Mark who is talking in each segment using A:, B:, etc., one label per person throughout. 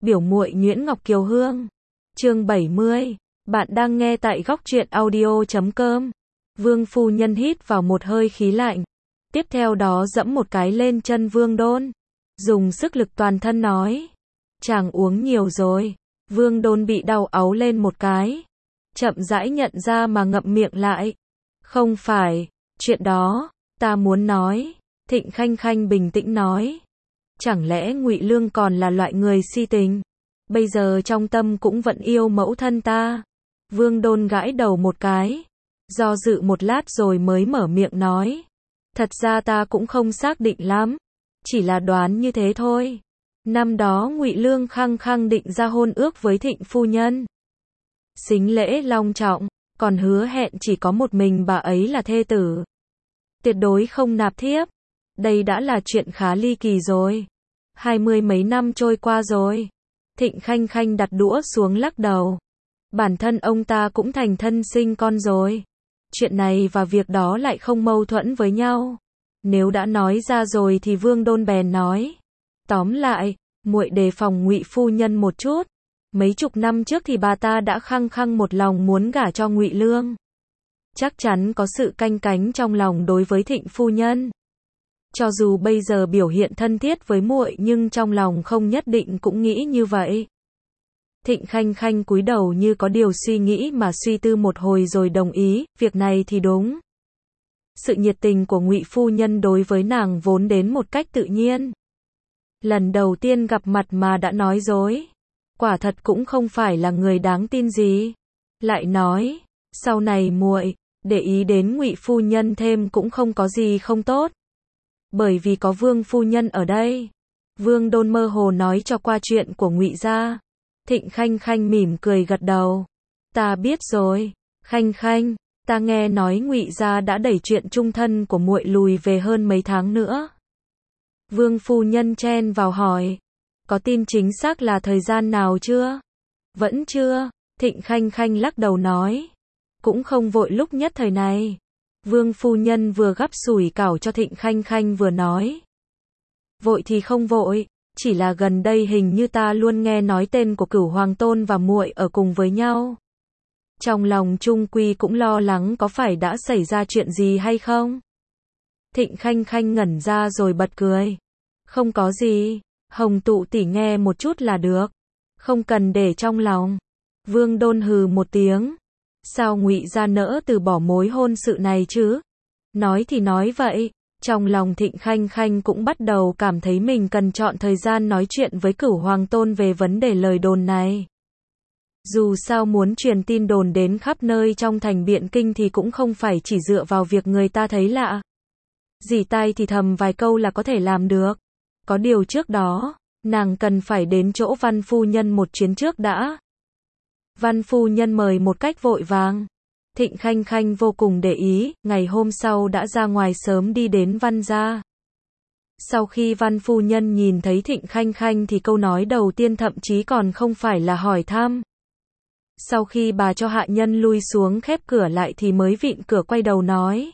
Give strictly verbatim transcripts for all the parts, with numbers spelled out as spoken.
A: Biểu muội Nguyễn Ngọc Kiều Hương. Chương bảy mươi. Bạn đang nghe tại góc truyện audio chấm com. Vương phu nhân hít vào một hơi khí lạnh. Tiếp theo đó dẫm một cái lên chân Vương Đôn. Dùng sức lực toàn thân nói. Chàng uống nhiều rồi. Vương Đôn bị đau áu lên một cái. Chậm rãi nhận ra mà ngậm miệng lại. Không phải, chuyện đó, ta muốn nói. Thịnh Khanh Khanh bình tĩnh nói. Chẳng lẽ Ngụy Lương còn là loại người si tình? Bây giờ trong tâm cũng vẫn yêu mẫu thân ta. Vương Đôn gãi đầu một cái. Do dự một lát rồi mới mở miệng nói. Thật ra ta cũng không xác định lắm. Chỉ là đoán như thế thôi. Năm đó Ngụy Lương khăng khăng định ra hôn ước với Thịnh phu nhân. Sính lễ long trọng, còn hứa hẹn chỉ có một mình bà ấy là thê tử. Tuyệt đối không nạp thiếp. Đây đã là chuyện khá ly kỳ rồi. Hai mươi mấy năm trôi qua rồi. Thịnh Khanh Khanh đặt đũa xuống lắc đầu. Bản thân ông ta cũng thành thân sinh con rồi. Chuyện này và việc đó lại không mâu thuẫn với nhau. Nếu đã nói ra rồi thì Vương Đôn bèn nói. Tóm lại, muội đề phòng Ngụy phu nhân một chút. Mấy chục năm trước thì bà ta đã khăng khăng một lòng muốn gả cho Ngụy Lương. Chắc chắn có sự canh cánh trong lòng đối với Thịnh phu nhân. Cho dù bây giờ biểu hiện thân thiết với muội nhưng trong lòng không nhất định cũng nghĩ như vậy. Thịnh Khanh Khanh cúi đầu như có điều suy nghĩ mà suy tư một hồi rồi đồng ý, việc này thì đúng. Sự nhiệt tình của Ngụy phu nhân đối với nàng vốn đến một cách tự nhiên. Lần đầu tiên gặp mặt mà đã nói dối. Quả thật cũng không phải là người đáng tin gì. Lại nói, sau này muội để ý đến Ngụy phu nhân thêm cũng không có gì không tốt. Bởi vì có Vương phu nhân ở đây. Vương Đôn mơ hồ nói cho qua chuyện của Ngụy gia. Thịnh Khanh Khanh mỉm cười gật đầu. Ta biết rồi, Khanh Khanh, ta nghe nói Ngụy gia đã đẩy chuyện chung thân của muội lùi về hơn mấy tháng nữa. Vương phu nhân chen vào hỏi, có tin chính xác là thời gian nào chưa? Vẫn chưa, Thịnh Khanh Khanh lắc đầu nói. Cũng không vội lúc nhất thời này. Vương phu nhân vừa gắp sủi cảo cho Thịnh Khanh Khanh vừa nói. Vội thì không vội, chỉ là gần đây hình như ta luôn nghe nói tên của Cửu Hoàng Tôn và muội ở cùng với nhau. Trong lòng Trung Quy cũng lo lắng có phải đã xảy ra chuyện gì hay không? Thịnh Khanh Khanh ngẩn ra rồi bật cười. Không có gì, Hồng tụ tỷ nghe một chút là được. Không cần để trong lòng. Vương Đôn hừ một tiếng. Sao Ngụy gia nỡ từ bỏ mối hôn sự này chứ? Nói thì nói vậy, trong lòng Thịnh Khanh Khanh cũng bắt đầu cảm thấy mình cần chọn thời gian nói chuyện với Cửu Hoàng Tôn về vấn đề lời đồn này. Dù sao muốn truyền tin đồn đến khắp nơi trong thành Biện Kinh thì cũng không phải chỉ dựa vào việc người ta thấy lạ. Dì tai thì thầm vài câu là có thể làm được. Có điều trước đó, nàng cần phải đến chỗ Văn phu nhân một chuyến trước đã. Văn phu nhân mời một cách vội vàng. Thịnh Khanh Khanh vô cùng để ý, ngày hôm sau đã ra ngoài sớm đi đến Văn gia. Sau khi Văn phu nhân nhìn thấy Thịnh Khanh Khanh thì câu nói đầu tiên thậm chí còn không phải là hỏi thăm. Sau khi bà cho hạ nhân lui xuống khép cửa lại thì mới vịn cửa quay đầu nói.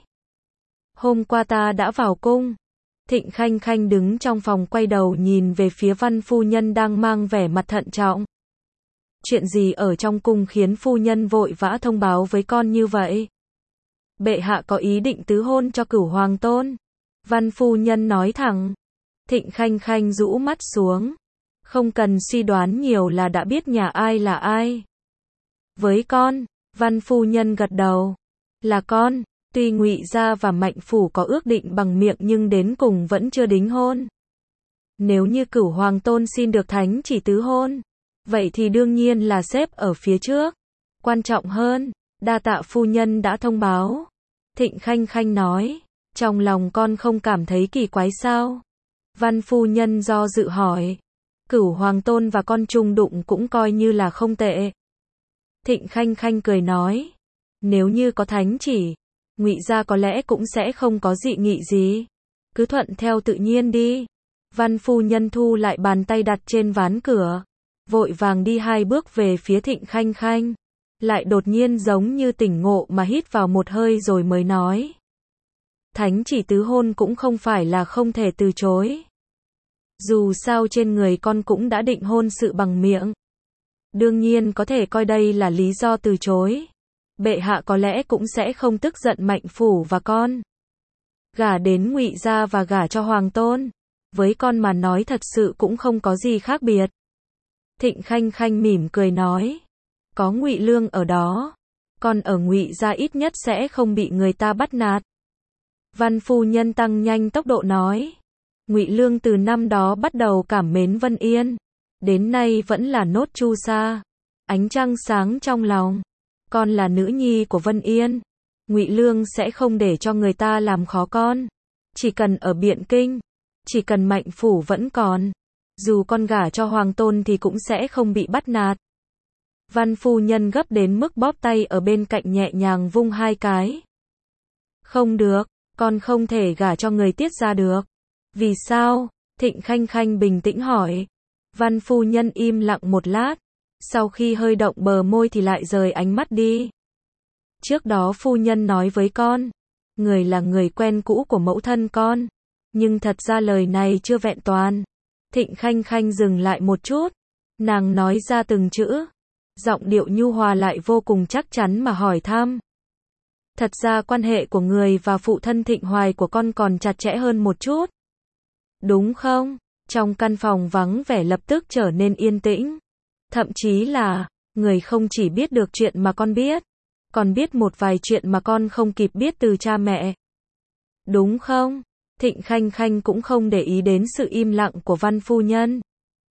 A: Hôm qua ta đã vào cung. Thịnh Khanh Khanh đứng trong phòng quay đầu nhìn về phía Văn phu nhân đang mang vẻ mặt thận trọng. Chuyện gì ở trong cung khiến phu nhân vội vã thông báo với con như vậy? Bệ hạ có ý định tứ hôn cho Cửu Hoàng Tôn. Văn phu nhân nói thẳng. Thịnh Khanh Khanh rũ mắt xuống. Không cần suy đoán nhiều là đã biết nhà ai là ai. Với con, Văn phu nhân gật đầu. Là con, tuy Ngụy gia và Mạnh phủ có ước định bằng miệng nhưng đến cùng vẫn chưa đính hôn. Nếu như Cửu Hoàng Tôn xin được thánh chỉ tứ hôn, vậy thì đương nhiên là xếp ở phía trước. Quan trọng hơn, đa tạ phu nhân đã thông báo. Thịnh Khanh Khanh nói, trong lòng con không cảm thấy kỳ quái sao? Văn phu nhân do dự hỏi. Cửu Hoàng Tôn và con chung đụng cũng coi như là không tệ. Thịnh Khanh Khanh cười nói, nếu như có thánh chỉ, Ngụy gia có lẽ cũng sẽ không có dị nghị gì. Cứ thuận theo tự nhiên đi. Văn phu nhân thu lại bàn tay đặt trên ván cửa. Vội vàng đi hai bước về phía Thịnh Khanh Khanh. Lại đột nhiên giống như tỉnh ngộ mà hít vào một hơi rồi mới nói. Thánh chỉ tứ hôn cũng không phải là không thể từ chối. Dù sao trên người con cũng đã định hôn sự bằng miệng. Đương nhiên có thể coi đây là lý do từ chối. Bệ hạ có lẽ cũng sẽ không tức giận Mạnh Phủ và con. Gả đến Ngụy gia và gả cho Hoàng Tôn. Với con mà nói thật sự cũng không có gì khác biệt. Thịnh Khanh Khanh mỉm cười nói. Có Ngụy Lương ở đó. Con ở Ngụy gia ít nhất sẽ không bị người ta bắt nạt. Văn phu nhân tăng nhanh tốc độ nói. Ngụy Lương từ năm đó bắt đầu cảm mến Vân Yên. Đến nay vẫn là nốt chu sa. Ánh trăng sáng trong lòng. Con là nữ nhi của Vân Yên. Ngụy Lương sẽ không để cho người ta làm khó con. Chỉ cần ở Biện Kinh. Chỉ cần Mạnh Phủ vẫn còn. Dù con gả cho Hoàng Tôn thì cũng sẽ không bị bắt nạt. Văn phu nhân gấp đến mức bóp tay ở bên cạnh nhẹ nhàng vung hai cái. Không được, con không thể gả cho người Tiết gia được. Vì sao? Thịnh Khanh Khanh bình tĩnh hỏi. Văn phu nhân im lặng một lát. Sau khi hơi động bờ môi thì lại rời ánh mắt đi. Trước đó phu nhân nói với con. Người là người quen cũ của mẫu thân con. Nhưng thật ra lời này chưa vẹn toàn. Thịnh Khanh Khanh dừng lại một chút. Nàng nói ra từng chữ. Giọng điệu nhu hòa lại vô cùng chắc chắn mà hỏi thăm. Thật ra quan hệ của người và phụ thân Thịnh Hoài của con còn chặt chẽ hơn một chút. Đúng không? Trong căn phòng vắng vẻ lập tức trở nên yên tĩnh. Thậm chí là, người không chỉ biết được chuyện mà con biết, còn biết một vài chuyện mà con không kịp biết từ cha mẹ. Đúng không? Thịnh Khanh Khanh cũng không để ý đến sự im lặng của văn phu nhân.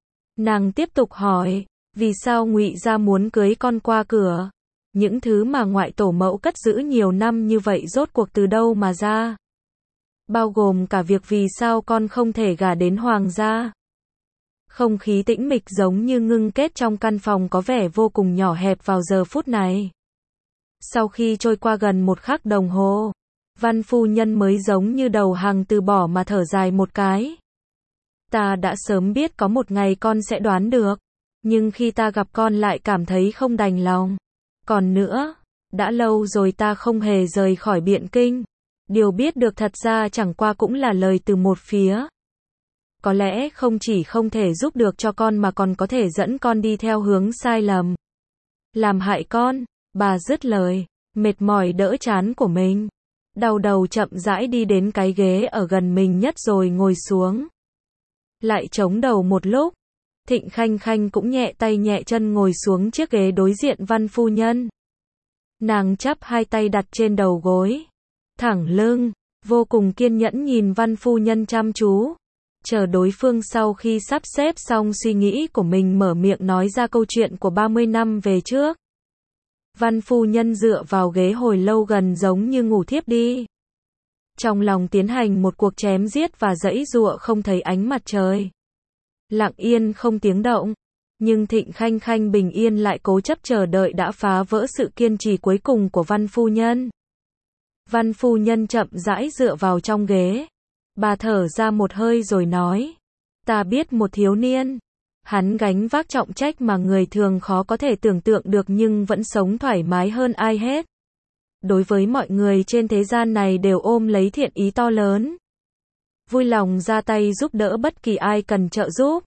A: Nàng tiếp tục hỏi, vì sao Ngụy gia muốn cưới con qua cửa? Những thứ mà ngoại tổ mẫu cất giữ nhiều năm như vậy rốt cuộc từ đâu mà ra? Bao gồm cả việc vì sao con không thể gả đến Hoàng gia. Không khí tĩnh mịch giống như ngưng kết trong căn phòng có vẻ vô cùng nhỏ hẹp vào giờ phút này. Sau khi trôi qua gần một khắc đồng hồ, văn phu nhân mới giống như đầu hàng từ bỏ mà thở dài một cái. Ta đã sớm biết có một ngày con sẽ đoán được, nhưng khi ta gặp con lại cảm thấy không đành lòng. Còn nữa, đã lâu rồi ta không hề rời khỏi Biện Kinh. Điều biết được thật ra chẳng qua cũng là lời từ một phía. Có lẽ không chỉ không thể giúp được cho con mà còn có thể dẫn con đi theo hướng sai lầm. Làm hại con, bà dứt lời, mệt mỏi đỡ chán của mình. Đau đầu chậm rãi đi đến cái ghế ở gần mình nhất rồi ngồi xuống. Lại chống đầu một lúc. Thịnh Khanh Khanh cũng nhẹ tay nhẹ chân ngồi xuống chiếc ghế đối diện văn phu nhân. Nàng chắp hai tay đặt trên đầu gối. Thẳng lưng, vô cùng kiên nhẫn nhìn văn phu nhân chăm chú. Chờ đối phương sau khi sắp xếp xong suy nghĩ của mình mở miệng nói ra câu chuyện của ba mươi năm về trước. Văn phu nhân dựa vào ghế hồi lâu gần giống như ngủ thiếp đi. Trong lòng tiến hành một cuộc chém giết và giãy giụa không thấy ánh mặt trời. Lặng yên không tiếng động. Nhưng Thịnh Khanh Khanh bình yên lại cố chấp chờ đợi đã phá vỡ sự kiên trì cuối cùng của văn phu nhân. Văn phu nhân chậm rãi dựa vào trong ghế. Bà thở ra một hơi rồi nói. Ta biết một thiếu niên. Hắn gánh vác trọng trách mà người thường khó có thể tưởng tượng được nhưng vẫn sống thoải mái hơn ai hết. Đối với mọi người trên thế gian này đều ôm lấy thiện ý to lớn. Vui lòng ra tay giúp đỡ bất kỳ ai cần trợ giúp.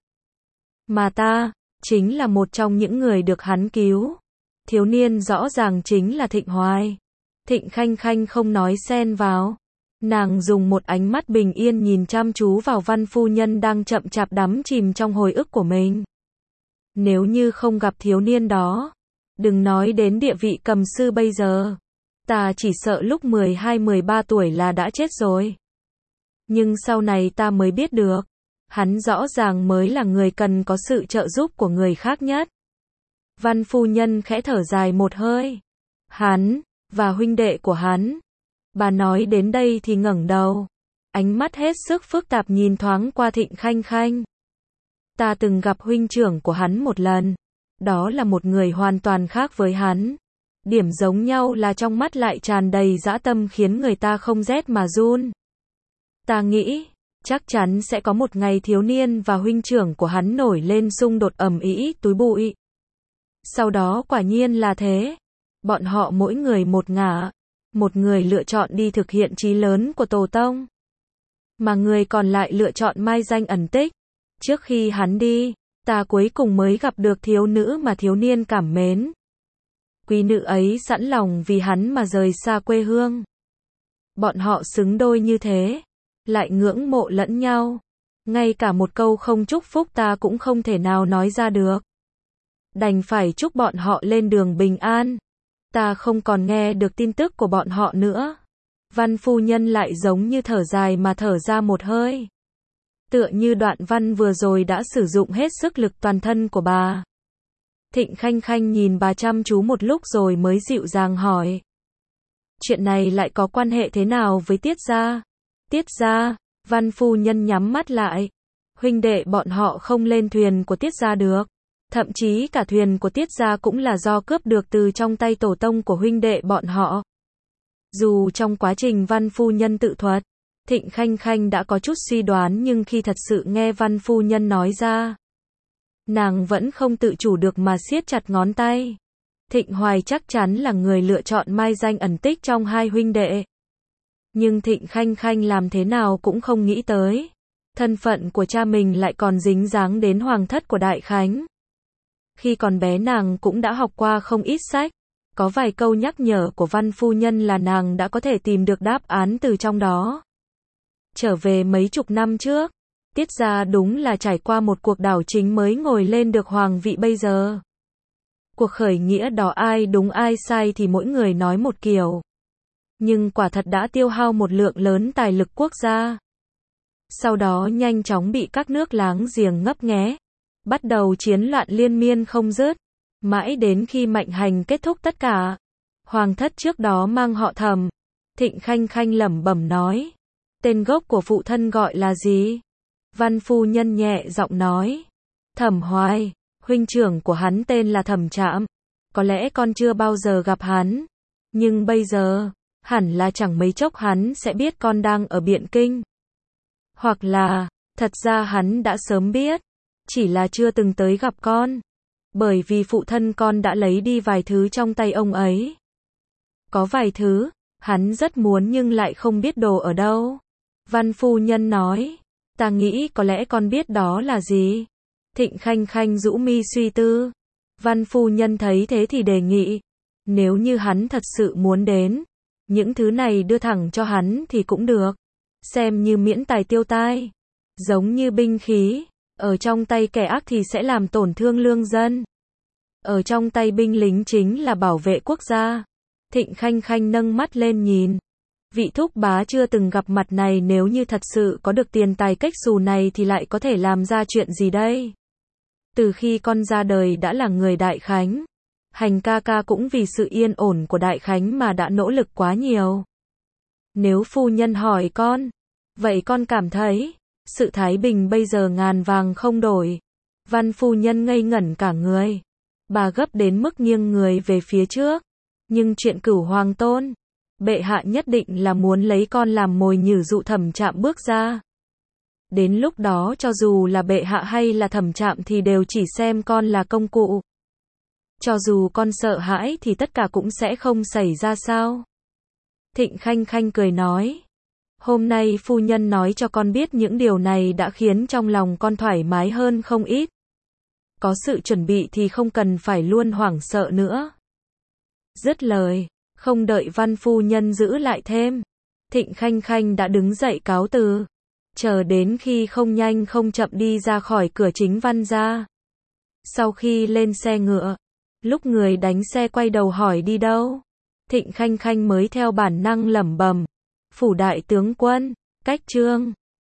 A: Mà ta, chính là một trong những người được hắn cứu. Thiếu niên rõ ràng chính là Thịnh Hoài. Thịnh Khanh Khanh không nói xen vào. Nàng dùng một ánh mắt bình yên nhìn chăm chú vào văn phu nhân đang chậm chạp đắm chìm trong hồi ức của mình. Nếu như không gặp thiếu niên đó, đừng nói đến địa vị cầm sư bây giờ. Ta chỉ sợ lúc mười hai mười ba tuổi là đã chết rồi. Nhưng sau này ta mới biết được, hắn rõ ràng mới là người cần có sự trợ giúp của người khác nhất. Văn phu nhân khẽ thở dài một hơi. Hắn, và huynh đệ của hắn. Bà nói đến đây thì ngẩng đầu. Ánh mắt hết sức phức tạp nhìn thoáng qua Thịnh Khanh Khanh. Ta từng gặp huynh trưởng của hắn một lần. Đó là một người hoàn toàn khác với hắn. Điểm giống nhau là trong mắt lại tràn đầy dã tâm khiến người ta không rét mà run. Ta nghĩ, chắc chắn sẽ có một ngày thiếu niên và huynh trưởng của hắn nổi lên xung đột ầm ĩ túi bụi. Sau đó quả nhiên là thế. Bọn họ mỗi người một ngả. Một người lựa chọn đi thực hiện chí lớn của tổ tông. Mà người còn lại lựa chọn mai danh ẩn tích. Trước khi hắn đi, ta cuối cùng mới gặp được thiếu nữ mà thiếu niên cảm mến. Quý nữ ấy sẵn lòng vì hắn mà rời xa quê hương. Bọn họ xứng đôi như thế, lại ngưỡng mộ lẫn nhau. Ngay cả một câu không chúc phúc ta cũng không thể nào nói ra được. Đành phải chúc bọn họ lên đường bình an. Ta không còn nghe được tin tức của bọn họ nữa. Văn phu nhân lại giống như thở dài mà thở ra một hơi. Tựa như đoạn văn vừa rồi đã sử dụng hết sức lực toàn thân của bà. Thịnh Khanh Khanh nhìn bà chăm chú một lúc rồi mới dịu dàng hỏi. Chuyện này lại có quan hệ thế nào với Tiết gia? Tiết gia, Văn phu nhân nhắm mắt lại. Huynh đệ bọn họ không lên thuyền của Tiết gia được. Thậm chí cả thuyền của Tiết gia cũng là do cướp được từ trong tay tổ tông của huynh đệ bọn họ. Dù trong quá trình Văn phu nhân tự thuật, Thịnh Khanh Khanh đã có chút suy đoán nhưng khi thật sự nghe Văn phu nhân nói ra, nàng vẫn không tự chủ được mà siết chặt ngón tay. Thịnh Hoài chắc chắn là người lựa chọn mai danh ẩn tích trong hai huynh đệ. Nhưng Thịnh Khanh Khanh làm thế nào cũng không nghĩ tới. Thân phận của cha mình lại còn dính dáng đến hoàng thất của Đại Khánh. Khi còn bé nàng cũng đã học qua không ít sách. Có vài câu nhắc nhở của Văn phu nhân là nàng đã có thể tìm được đáp án từ trong đó. Trở về mấy chục năm trước, Tiết gia đúng là trải qua một cuộc đảo chính mới ngồi lên được hoàng vị bây giờ. Cuộc khởi nghĩa đó ai đúng ai sai thì mỗi người nói một kiểu. Nhưng quả thật đã tiêu hao một lượng lớn tài lực quốc gia. Sau đó nhanh chóng bị các nước láng giềng ngấp nghé. Bắt đầu chiến loạn liên miên không dứt. Mãi đến khi Mạnh Hành kết thúc tất cả. Hoàng thất trước đó mang họ Thẩm. Thịnh Khanh Khanh lẩm bẩm nói. Tên gốc của phụ thân gọi là gì? Văn phu nhân nhẹ giọng nói. Thẩm Hoài, huynh trưởng của hắn tên là Thẩm Trạm. Có lẽ con chưa bao giờ gặp hắn. Nhưng bây giờ, hẳn là chẳng mấy chốc hắn sẽ biết con đang ở Biện Kinh. Hoặc là, thật ra hắn đã sớm biết. Chỉ là chưa từng tới gặp con. Bởi vì phụ thân con đã lấy đi vài thứ trong tay ông ấy. Có vài thứ, hắn rất muốn nhưng lại không biết đồ ở đâu. Văn phu nhân nói, ta nghĩ có lẽ con biết đó là gì. Thịnh Khanh Khanh rũ mi suy tư. Văn phu nhân thấy thế thì đề nghị, nếu như hắn thật sự muốn đến, những thứ này đưa thẳng cho hắn thì cũng được. Xem như miễn tài tiêu tai. Giống như binh khí, ở trong tay kẻ ác thì sẽ làm tổn thương lương dân. Ở trong tay binh lính chính là bảo vệ quốc gia. Thịnh Khanh Khanh nâng mắt lên nhìn. Vị thúc bá chưa từng gặp mặt này nếu như thật sự có được tiền tài cách xù này thì lại có thể làm ra chuyện gì đây? Từ khi con ra đời đã là người Đại Khánh. Hành ca ca cũng vì sự yên ổn của Đại Khánh mà đã nỗ lực quá nhiều. Nếu phu nhân hỏi con, vậy con cảm thấy, sự thái bình bây giờ ngàn vàng không đổi. Văn phu nhân ngây ngẩn cả người. Bà gấp đến mức nghiêng người về phía trước. Nhưng chuyện Cửu Hoàng Tôn, bệ hạ nhất định là muốn lấy con làm mồi nhử dụ Thẩm Trạm bước ra. Đến lúc đó cho dù là bệ hạ hay là Thẩm Trạm thì đều chỉ xem con là công cụ. Cho dù con sợ hãi thì tất cả cũng sẽ không xảy ra sao. Thịnh Khanh Khanh cười nói. Hôm nay phu nhân nói cho con biết những điều này đã khiến trong lòng con thoải mái hơn không ít. Có sự chuẩn bị thì không cần phải luôn hoảng sợ nữa. Dứt lời, không đợi Văn phu nhân giữ lại thêm. Thịnh Khanh Khanh đã đứng dậy cáo từ. Chờ đến khi không nhanh không chậm đi ra khỏi cửa chính Văn gia. Sau khi lên xe ngựa, lúc người đánh xe quay đầu hỏi đi đâu, Thịnh Khanh Khanh mới theo bản năng lẩm bẩm. Phủ đại tướng quân, cách Trương.